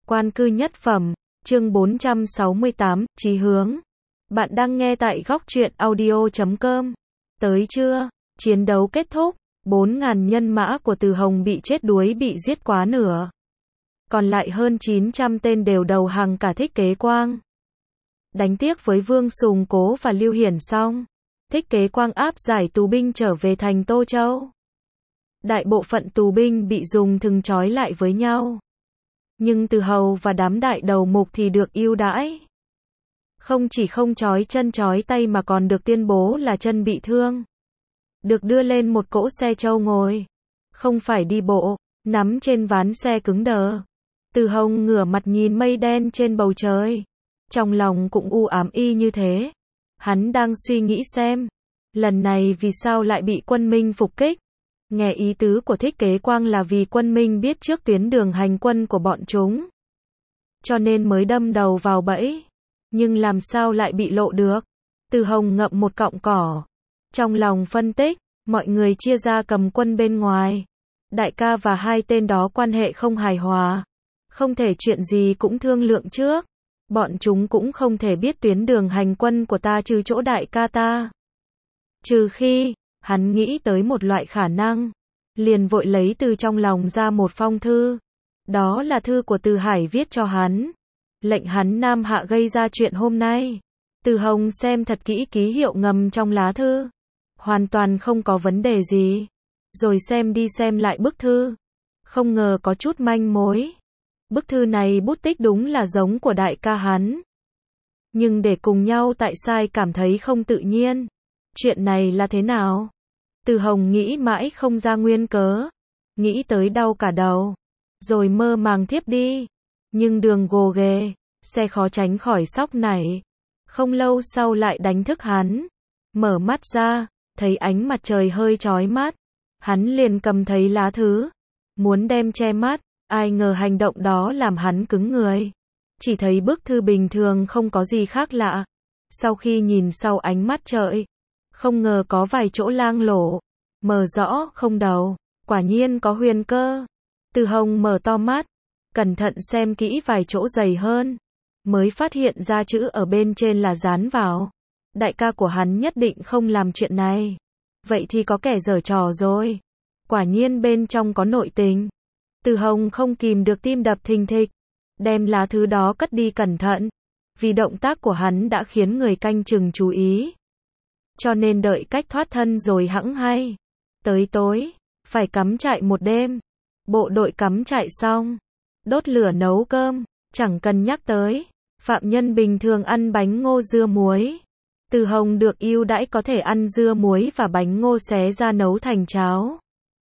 Quan cư nhất phẩm, chương 468, chí hướng. Bạn đang nghe tại góc truyện audio.com. Tới chưa? Chiến đấu kết thúc, 4.000 nhân mã của Từ Hồng bị chết đuối bị giết quá nửa. Còn lại hơn 900 tên đều đầu hàng cả Thích Kế Quang. Đánh tiếc với Vương Sùng Cố và Lưu Hiển xong. Thích Kế Quang áp giải tù binh trở về thành Tô Châu. Đại bộ phận tù binh bị dùng thừng trói lại với nhau. Nhưng Từ Hầu và đám đại đầu mục thì được ưu đãi. Không chỉ không trói chân trói tay mà còn được tuyên bố là chân bị thương. Được đưa lên một cỗ xe trâu ngồi. Không phải đi bộ, nắm trên ván xe cứng đờ. Từ Hồng ngửa mặt nhìn mây đen trên bầu trời. Trong lòng cũng u ám y như thế. Hắn đang suy nghĩ xem, lần này vì sao lại bị quân Minh phục kích. Nghe ý tứ của Thích Kế Quang là vì quân Minh biết trước tuyến đường hành quân của bọn chúng. Cho nên mới đâm đầu vào bẫy. Nhưng làm sao lại bị lộ được? Từ Hồng ngậm một cọng cỏ. Trong lòng phân tích, mọi người chia ra cầm quân bên ngoài. Đại ca và hai tên đó quan hệ không hài hòa. Không thể chuyện gì cũng thương lượng trước. Bọn chúng cũng không thể biết tuyến đường hành quân của ta trừ chỗ đại ca ta. Trừ khi, hắn nghĩ tới một loại khả năng. Liền vội lấy từ trong lòng ra một phong thư. Đó là thư của Từ Hải viết cho hắn. Lệnh hắn Nam Hạ gây ra chuyện hôm nay. Từ Hồng xem thật kỹ ký hiệu ngầm trong lá thư. Hoàn toàn không có vấn đề gì. Rồi xem đi xem lại bức thư. Không ngờ có chút manh mối. Bức thư này bút tích đúng là giống của đại ca hắn. Nhưng để cùng nhau tại sai cảm thấy không tự nhiên. Chuyện này là thế nào? Từ Hồng nghĩ mãi không ra nguyên cớ. Nghĩ tới đau cả đầu. Rồi mơ màng thiếp đi. Nhưng đường gồ ghề, xe khó tránh khỏi sóc nảy. Không lâu sau lại đánh thức hắn. Mở mắt ra, thấy ánh mặt trời hơi chói mắt. Hắn liền cầm thấy lá thư. Muốn đem che mắt. Ai ngờ hành động đó làm hắn cứng người. Chỉ thấy bức thư bình thường không có gì khác lạ. Sau khi nhìn sau ánh mắt trời, không ngờ có vài chỗ lang lổ. Mờ rõ không đầu. Quả nhiên có huyền cơ. Từ Hồng mở to mắt. Cẩn thận xem kỹ vài chỗ dày hơn. Mới phát hiện ra chữ ở bên trên là dán vào. Đại ca của hắn nhất định không làm chuyện này. Vậy thì có kẻ giở trò rồi. Quả nhiên bên trong có nội tình. Từ Hồng không kìm được tim đập thình thịch. Đem lá thư đó cất đi cẩn thận. Vì động tác của hắn đã khiến người canh chừng chú ý. Cho nên đợi cách thoát thân rồi hẵng hay. Tới tối, phải cắm trại một đêm. Bộ đội cắm trại xong. Đốt lửa nấu cơm. Chẳng cần nhắc tới. Phạm nhân bình thường ăn bánh ngô dưa muối. Từ Hồng được ưu đãi có thể ăn dưa muối và bánh ngô xé ra nấu thành cháo.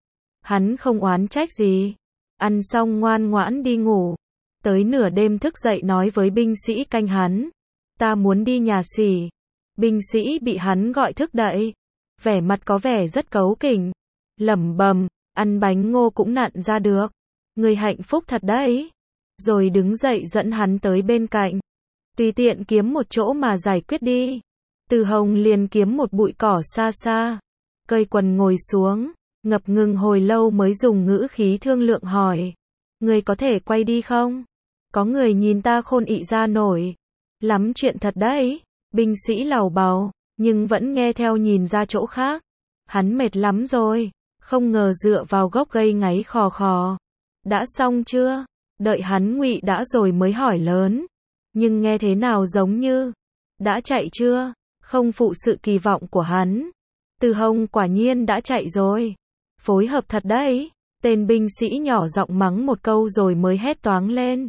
Hắn không oán trách gì. Ăn xong ngoan ngoãn đi ngủ. Tới nửa đêm thức dậy nói với binh sĩ canh hắn. Ta muốn đi nhà xỉ. Binh sĩ bị hắn gọi thức dậy. Vẻ mặt có vẻ rất cấu kỉnh. Lẩm bẩm, ăn bánh ngô cũng nặn ra được. Người hạnh phúc thật đấy. Rồi đứng dậy dẫn hắn tới bên cạnh. Tùy tiện kiếm một chỗ mà giải quyết đi. Từ Hồng liền kiếm một bụi cỏ xa xa. Cởi quần ngồi xuống. Ngập ngừng hồi lâu mới dùng ngữ khí thương lượng hỏi. Người có thể quay đi không? Có người nhìn ta khôn ị ra nổi. Lắm chuyện thật đấy. Binh sĩ lầu bầu, nhưng vẫn nghe theo nhìn ra chỗ khác. Hắn mệt lắm rồi. Không ngờ dựa vào gốc gây ngáy khò khò. Đã xong chưa? Đợi hắn ngụy đã rồi mới hỏi lớn. Nhưng nghe thế nào giống như. Đã chạy chưa? Không phụ sự kỳ vọng của hắn. Từ Hồng quả nhiên đã chạy rồi. Phối hợp thật đấy. Tên binh sĩ nhỏ giọng mắng một câu rồi mới hét toáng lên.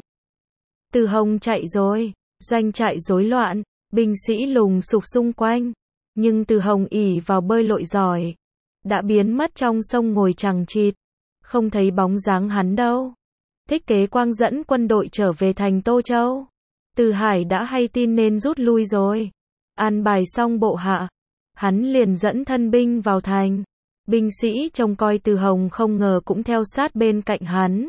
Từ Hồng chạy rồi. Doanh trại rối loạn. Binh sĩ lùng sục xung quanh. Nhưng Từ Hồng ỷ vào bơi lội giỏi. Đã biến mất trong sông ngồi chằng chịt. Không thấy bóng dáng hắn đâu. Thích Kế Quang dẫn quân đội trở về thành Tô Châu. Từ Hải đã hay tin nên rút lui rồi. An bài xong bộ hạ. Hắn liền dẫn thân binh vào thành. Binh sĩ trông coi Từ Hồng không ngờ cũng theo sát bên cạnh hắn.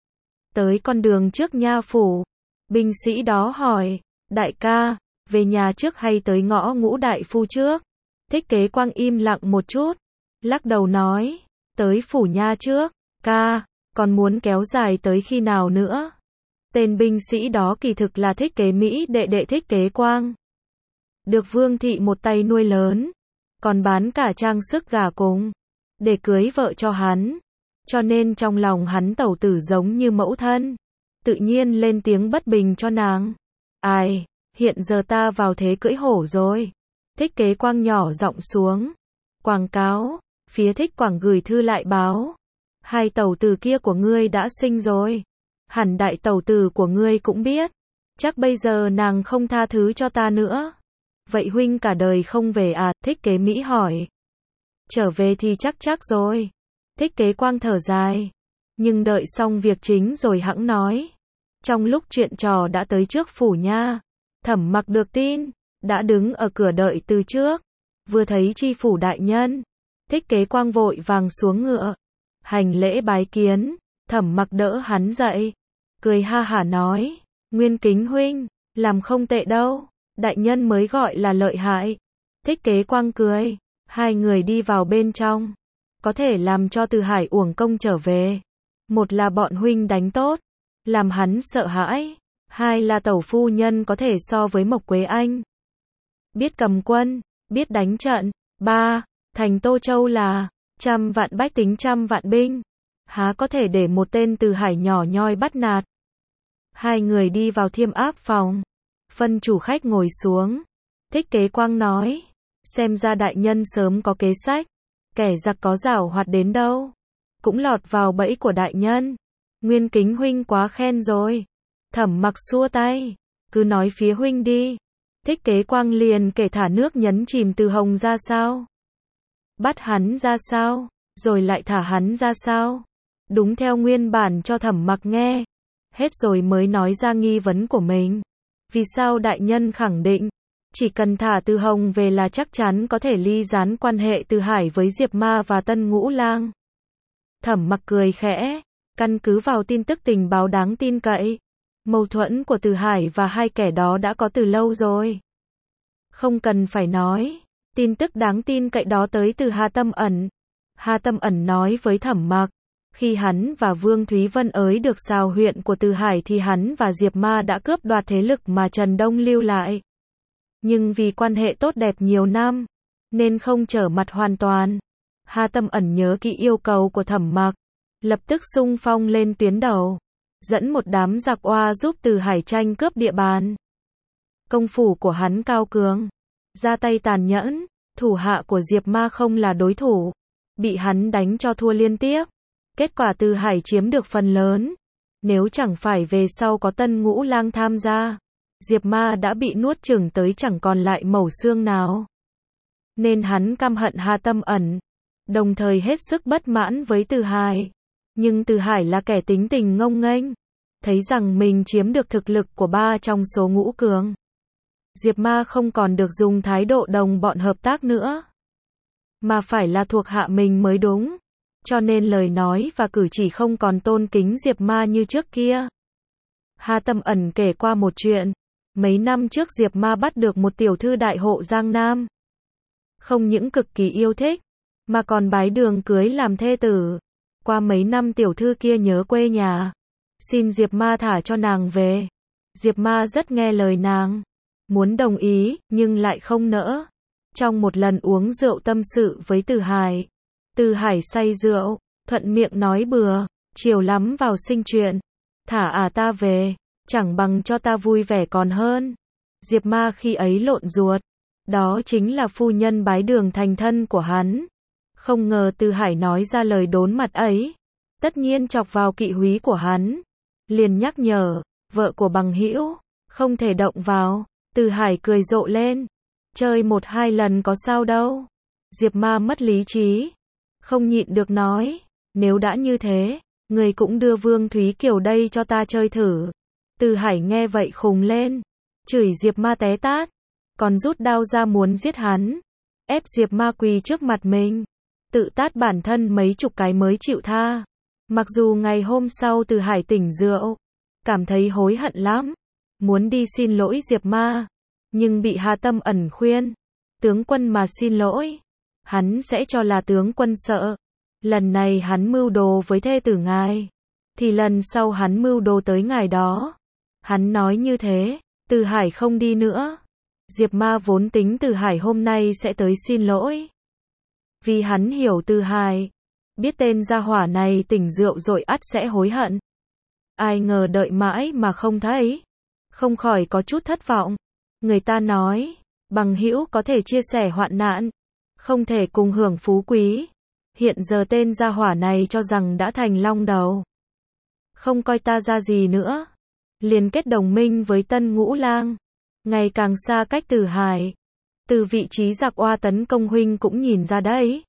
Tới con đường trước nha phủ. Binh sĩ đó hỏi. Đại ca, về nhà trước hay tới ngõ Ngũ Đại Phu trước? Thích Kế Quang im lặng một chút. Lắc đầu nói. Tới phủ nha trước. Ca, còn muốn kéo dài tới khi nào nữa? Tên binh sĩ đó kỳ thực là Thích Kế Mỹ đệ đệ Thích Kế Quang. Được Vương thị một tay nuôi lớn, còn bán cả trang sức gà cùng, để cưới vợ cho hắn. Cho nên trong lòng hắn tẩu tử giống như mẫu thân. Tự nhiên lên tiếng bất bình cho nàng. Ai, hiện giờ ta vào thế cưỡi hổ rồi. Thích Kế Quang nhỏ giọng xuống. Quảng cáo, phía Thích Quảng gửi thư lại báo. Hai tẩu tử kia của ngươi đã sinh rồi. Hẳn đại tẩu tử của ngươi cũng biết. Chắc bây giờ nàng không tha thứ cho ta nữa. Vậy huynh cả đời không về à? Thích Kế Mỹ hỏi. Trở về thì chắc rồi. Thích Kế Quang thở dài. Nhưng đợi xong việc chính rồi hẵng nói. Trong lúc chuyện trò đã tới trước phủ nha. Thẩm Mặc được tin, đã đứng ở cửa đợi từ trước. Vừa thấy chi phủ đại nhân, Thích Kế Quang vội vàng xuống ngựa, hành lễ bái kiến. Thẩm Mặc đỡ hắn dậy, cười ha hả nói, Nguyên Kính huynh, làm không tệ đâu, đại nhân mới gọi là lợi hại. Thích Kế Quang cười, hai người đi vào bên trong. Có thể làm cho Từ Hải uổng công trở về. Một là bọn huynh đánh tốt, làm hắn sợ hãi. Hai là tẩu phu nhân có thể so với Mộc Quế Anh. Biết cầm quân, biết đánh trận. Ba, thành Tô Châu là 100 vạn bách tính 100 vạn binh. Há có thể để một tên Từ Hải nhỏ nhoi bắt nạt. Hai người đi vào Thiêm Áp phòng. Phân chủ khách ngồi xuống. Thích Kế Quang nói, xem ra đại nhân sớm có kế sách. Kẻ giặc có giảo hoạt đến đâu, cũng lọt vào bẫy của đại nhân. Nguyên Kính huynh quá khen rồi. Thẩm Mặc xua tay, cứ nói phía huynh đi. Thích Kế Quang liền kể thả nước nhấn chìm Từ Hồng ra sao, bắt hắn ra sao, rồi lại thả hắn ra sao. Đúng theo nguyên bản cho Thẩm Mặc nghe. Hết rồi mới nói ra nghi vấn của mình. Vì sao đại nhân khẳng định chỉ cần thả Từ Hồng về là chắc chắn có thể ly gián quan hệ Từ Hải với Diệp Ma và Tân Ngũ Lang? Thẩm Mặc cười khẽ, căn cứ vào tin tức tình báo đáng tin cậy, mâu thuẫn của Từ Hải và hai kẻ đó đã có từ lâu rồi. Không cần phải nói, tin tức đáng tin cậy đó tới từ Hà Tâm Ẩn. Hà Tâm Ẩn nói với Thẩm Mặc, khi hắn và Vương Thúy Vân ới được Sào huyện của Từ Hải thì hắn và Diệp Ma đã cướp đoạt thế lực mà Trần Đông lưu lại. Nhưng vì quan hệ tốt đẹp nhiều năm, nên không trở mặt hoàn toàn. Hà Tâm Ẩn nhớ kỹ yêu cầu của Thẩm Mặc, lập tức xung phong lên tuyến đầu, dẫn một đám giặc oa giúp Từ Hải tranh cướp địa bàn. Công phu của hắn cao cường, ra tay tàn nhẫn, thủ hạ của Diệp Ma không là đối thủ, bị hắn đánh cho thua liên tiếp. Kết quả Từ Hải chiếm được phần lớn. Nếu chẳng phải về sau có Tân Ngũ Lang tham gia, Diệp Ma đã bị nuốt chửng tới chẳng còn lại mẩu xương nào. Nên hắn căm hận Hà Tâm Ẩn, đồng thời hết sức bất mãn với Từ Hải. Nhưng Từ Hải là kẻ tính tình ngông nghênh, thấy rằng mình chiếm được thực lực của ba trong số ngũ cường. Diệp Ma không còn được dùng thái độ đồng bọn hợp tác nữa, mà phải là thuộc hạ mình mới đúng. Cho nên lời nói và cử chỉ không còn tôn kính Diệp Ma như trước kia. Hà Tâm Ẩn kể qua một chuyện. Mấy năm trước Diệp Ma bắt được một tiểu thư đại hộ Giang Nam. Không những cực kỳ yêu thích, mà còn bái đường cưới làm thê tử. Qua mấy năm tiểu thư kia nhớ quê nhà, xin Diệp Ma thả cho nàng về. Diệp Ma rất nghe lời nàng, muốn đồng ý, nhưng lại không nỡ. Trong một lần uống rượu tâm sự với Từ Hải, Từ Hải say rượu, thuận miệng nói bừa, chiều lắm vào sinh chuyện, thả ta về, chẳng bằng cho ta vui vẻ còn hơn. Diệp Ma khi ấy lộn ruột, đó chính là phu nhân bái đường thành thân của hắn. Không ngờ Từ Hải nói ra lời đốn mặt ấy, tất nhiên chọc vào kỵ húy của hắn. Liền nhắc nhở, vợ của bằng hữu, không thể động vào. Từ Hải cười rộ lên, chơi 1-2 lần có sao đâu. Diệp Ma mất lý trí, không nhịn được nói, nếu đã như thế, người cũng đưa Vương Thúy Kiều đây cho ta chơi thử. Từ Hải nghe vậy khùng lên, chửi Diệp Ma té tát, còn rút đao ra muốn giết hắn, ép Diệp Ma quỳ trước mặt mình, tự tát bản thân mấy chục cái mới chịu tha. Mặc dù ngày hôm sau Từ Hải tỉnh rượu, cảm thấy hối hận lắm, muốn đi xin lỗi Diệp Ma, nhưng bị Hà Tâm Ẩn khuyên, tướng quân mà xin lỗi, hắn sẽ cho là tướng quân sợ. Lần này hắn mưu đồ với thê tử ngài, thì lần sau hắn mưu đồ tới ngài đó. Hắn nói như thế, Từ Hải không đi nữa. Diệp Ma vốn tính Từ Hải hôm nay sẽ tới xin lỗi. Vì hắn hiểu Từ Hải, biết tên gia hỏa này tỉnh rượu rồi ắt sẽ hối hận. Ai ngờ đợi mãi mà không thấy, không khỏi có chút thất vọng. Người ta nói, bằng hữu có thể chia sẻ hoạn nạn, không thể cùng hưởng phú quý. Hiện giờ tên gia hỏa này cho rằng đã thành long đầu, không coi ta ra gì nữa, liền kết đồng minh với Tân Ngũ Lang, ngày càng xa cách Từ Hải. Từ vị trí giặc oa tấn công huynh cũng nhìn ra đấy.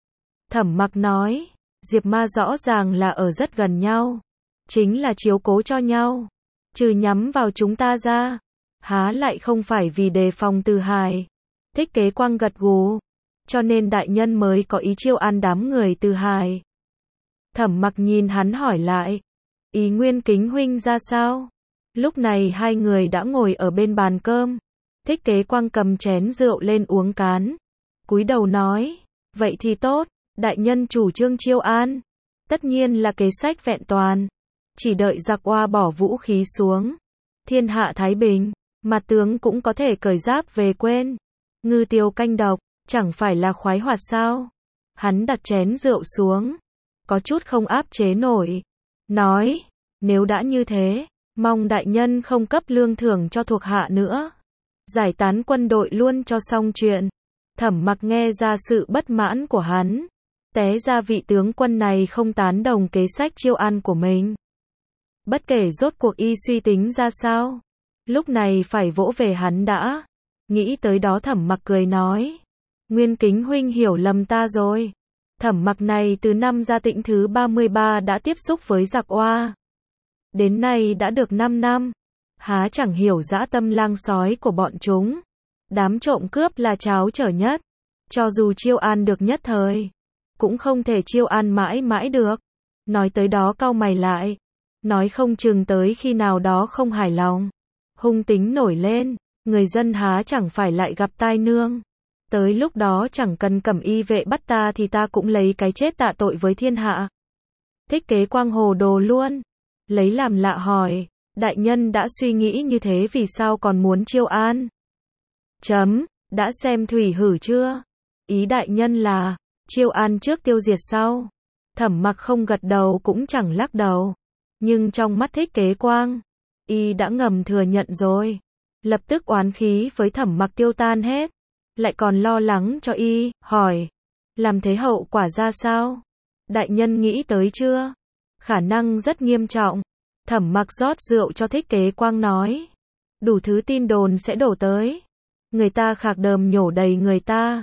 Thẩm Mặc nói, Diệp Ma rõ ràng là ở rất gần nhau, chính là chiếu cố cho nhau, trừ nhắm vào chúng ta ra, há lại không phải vì đề phòng Từ Hải. Thích Kế Quang gật gù, cho nên đại nhân mới có ý chiêu an đám người Từ Hải. Thẩm Mặc nhìn hắn hỏi lại, ý Nguyên Kính huynh ra sao? Lúc này hai người đã ngồi ở bên bàn cơm. Thích Kế Quang cầm chén rượu lên uống cán, cúi đầu nói, vậy thì tốt, đại nhân chủ trương chiêu an, tất nhiên là kế sách vẹn toàn, chỉ đợi giặc oa bỏ vũ khí xuống, thiên hạ thái bình, mặt tướng cũng có thể cởi giáp về quên. Ngư tiêu canh độc, chẳng phải là khoái hoạt sao? Hắn đặt chén rượu xuống, có chút không áp chế nổi, nói, nếu đã như thế, mong đại nhân không cấp lương thưởng cho thuộc hạ nữa, giải tán quân đội luôn cho xong chuyện. Thẩm Mặc nghe ra sự bất mãn của hắn, té ra vị tướng quân này không tán đồng kế sách chiêu an của mình. Bất kể rốt cuộc y suy tính ra sao, lúc này phải vỗ về hắn đã. Nghĩ tới đó Thẩm Mặc cười nói, Nguyên Kính huynh hiểu lầm ta rồi. Thẩm Mặc này từ năm Gia Tĩnh thứ 33 đã tiếp xúc với giặc oa, đến nay đã được 5 năm, há chẳng hiểu dã tâm lang sói của bọn chúng. Đám trộm cướp là cháo trở nhất, cho dù chiêu an được nhất thời, cũng không thể chiêu an mãi mãi được. Nói tới đó cau mày lại, nói không chừng tới khi nào đó không hài lòng, hung tính nổi lên, người dân há chẳng phải lại gặp tai nương. Tới lúc đó chẳng cần cẩm y vệ bắt ta thì ta cũng lấy cái chết tạ tội với thiên hạ. Thích Kế Quang hồ đồ luôn, lấy làm lạ hỏi, đại nhân đã suy nghĩ như thế vì sao còn muốn chiêu an? Đã xem thủy hử chưa? Ý đại nhân là, chiêu an trước tiêu diệt sau. Thẩm Mặc không gật đầu cũng chẳng lắc đầu, nhưng trong mắt Thích Kế Quang, y đã ngầm thừa nhận rồi. Lập tức oán khí với Thẩm Mặc tiêu tan hết, lại còn lo lắng cho y, hỏi, làm thế hậu quả ra sao? Đại nhân nghĩ tới chưa? Khả năng rất nghiêm trọng. Thẩm Mặc rót rượu cho Thích Kế Quang nói, đủ thứ tin đồn sẽ đổ tới, người ta khạc đờm nhổ đầy người ta.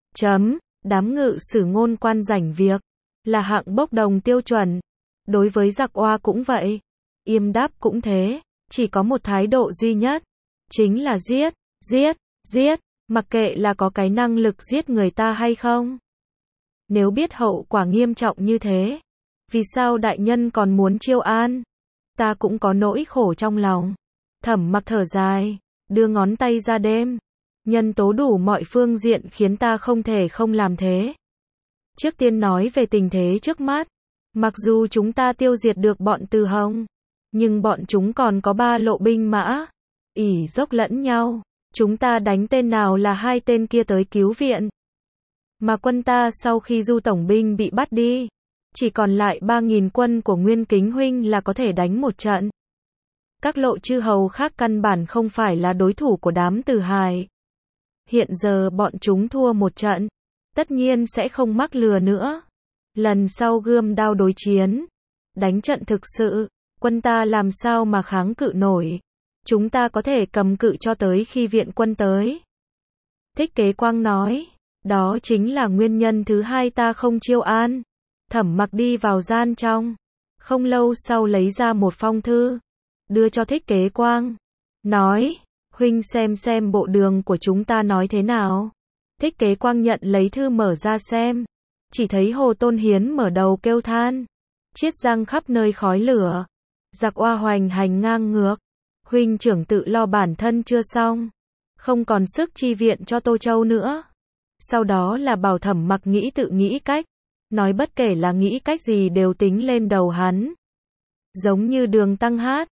Đám ngự sử ngôn quan rảnh việc, là hạng bốc đồng tiêu chuẩn. Đối với giặc oa cũng vậy, yêm đáp cũng thế, chỉ có một thái độ duy nhất, chính là giết, giết, giết, mặc kệ là có cái năng lực giết người ta hay không. Nếu biết hậu quả nghiêm trọng như thế, vì sao đại nhân còn muốn chiêu an? Ta cũng có nỗi khổ trong lòng. Thẩm Mặc thở dài, đưa ngón tay ra đêm. Nhân tố đủ mọi phương diện khiến ta không thể không làm thế. Trước tiên nói về tình thế trước mắt. Mặc dù chúng ta tiêu diệt được bọn Từ Hồng, nhưng bọn chúng còn có 3 lộ binh mã, ỷ dốc lẫn nhau. Chúng ta đánh tên nào là hai tên kia tới cứu viện. Mà quân ta sau khi Du tổng binh bị bắt đi, chỉ còn lại 3.000 quân của Nguyên Kính huynh là có thể đánh một trận. Các lộ chư hầu khác căn bản không phải là đối thủ của đám Từ Hải. Hiện giờ bọn chúng thua một trận, tất nhiên sẽ không mắc lừa nữa. Lần sau gươm đao đối chiến, đánh trận thực sự, quân ta làm sao mà kháng cự nổi. Chúng ta có thể cầm cự cho tới khi viện quân tới. Thích Kế Quang nói, đó chính là nguyên nhân thứ hai ta không chiêu an. Thẩm Mặc đi vào gian trong, không lâu sau lấy ra một phong thư, đưa cho Thích Kế Quang, nói, huynh xem bộ đường của chúng ta nói thế nào. Thích Kế Quang nhận lấy thư mở ra xem, chỉ thấy Hồ Tôn Hiến mở đầu kêu than, chiết giang khắp nơi khói lửa, giặc oa hoành hành ngang ngược, huynh trưởng tự lo bản thân chưa xong, không còn sức chi viện cho Tô Châu nữa. Sau đó là bảo Thẩm Mặc tự nghĩ cách, nói bất kể là nghĩ cách gì đều tính lên đầu hắn. Giống như Đường Tăng hát,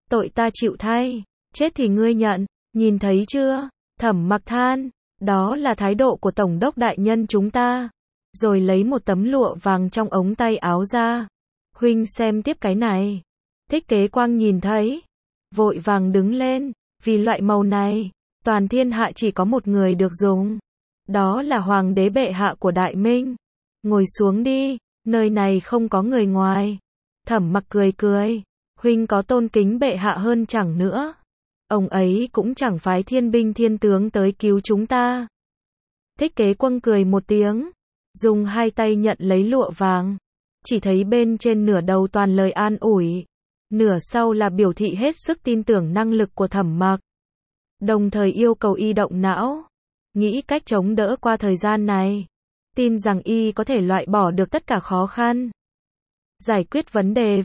tội ta chịu thay, chết thì ngươi nhận, nhìn thấy chưa? Thẩm Mặc than, đó là thái độ của tổng đốc đại nhân chúng ta. Rồi lấy một tấm lụa vàng trong ống tay áo ra. Huynh xem tiếp cái này. Thích Kế Quang nhìn thấy, vội vàng đứng lên, vì loại màu này, toàn thiên hạ chỉ có một người được dùng. Đó là hoàng đế bệ hạ của Đại Minh. Ngồi xuống đi, nơi này không có người ngoài. Thẩm Mặc cười cười, huynh có tôn kính bệ hạ hơn chẳng nữa. Ông ấy cũng chẳng phái thiên binh thiên tướng tới cứu chúng ta. Thích Kế Quang cười một tiếng, dùng hai tay nhận lấy lụa vàng. Chỉ thấy bên trên nửa đầu toàn lời an ủi, nửa sau là biểu thị hết sức tin tưởng năng lực của Thẩm Mặc. Đồng thời yêu cầu y động não, nghĩ cách chống đỡ qua thời gian này. Tin rằng y có thể loại bỏ được tất cả khó khăn. Giải quyết vấn đề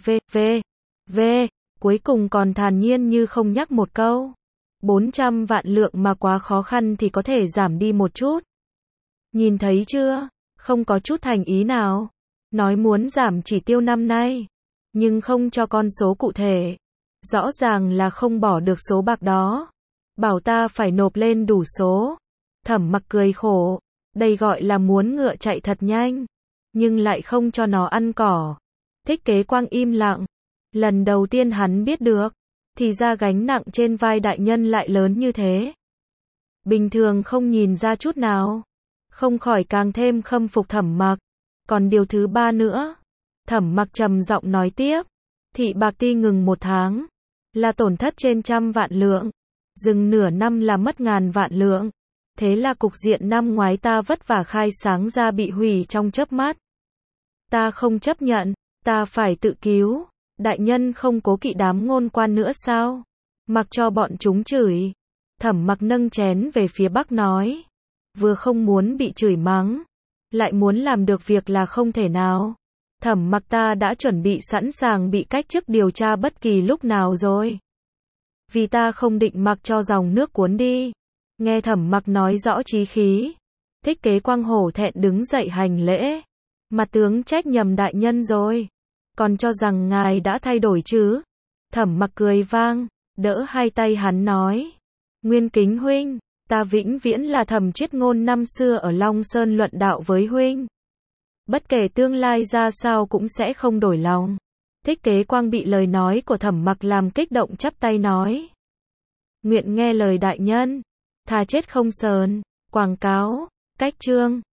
v. Cuối cùng còn thản nhiên như không nhắc một câu. 400 vạn lượng mà quá khó khăn thì có thể giảm đi một chút. Nhìn thấy chưa, không có chút thành ý nào. Nói muốn giảm chỉ tiêu năm nay, nhưng không cho con số cụ thể. Rõ ràng là không bỏ được số bạc đó. Bảo ta phải nộp lên đủ số. Thẩm Mặc cười khổ, đây gọi là muốn ngựa chạy thật nhanh, nhưng lại không cho nó ăn cỏ. Thích Kế Quang im lặng. Lần đầu tiên hắn biết được, thì ra gánh nặng trên vai đại nhân lại lớn như thế. Bình thường không nhìn ra chút nào, không khỏi càng thêm khâm phục Thẩm Mặc. Còn điều thứ ba nữa, Thẩm Mặc trầm giọng nói tiếp, thị bạc ti ngừng 1 tháng, là tổn thất trên 100 vạn lượng, dừng nửa năm là mất ngàn vạn lượng. Thế là cục diện năm ngoái ta vất vả khai sáng ra bị hủy trong chớp mắt. Ta không chấp nhận, ta phải tự cứu. Đại nhân không cố kỵ đám ngôn quan nữa sao? Mặc cho bọn chúng chửi. Thẩm Mặc nâng chén về phía Bắc nói, vừa không muốn bị chửi mắng, lại muốn làm được việc là không thể nào. Thẩm Mặc ta đã chuẩn bị sẵn sàng bị cách chức điều tra bất kỳ lúc nào rồi. Vì ta không định mặc cho dòng nước cuốn đi. Nghe Thẩm Mặc nói rõ chí khí, Thích Kế Quang hổ thẹn đứng dậy hành lễ. Mà tướng trách nhầm đại nhân rồi. Còn cho rằng ngài đã thay đổi chứ? Thẩm Mặc cười vang, đỡ hai tay hắn nói, Nguyên kính huynh, ta vĩnh viễn là Thẩm Triết Ngôn năm xưa ở Long Sơn luận đạo với huynh. Bất kể tương lai ra sao cũng sẽ không đổi lòng. Thích Kế Quang bị lời nói của Thẩm Mặc làm kích động chắp tay nói, nguyện nghe lời đại nhân, thà chết không sờn. Quảng cáo, cách chương.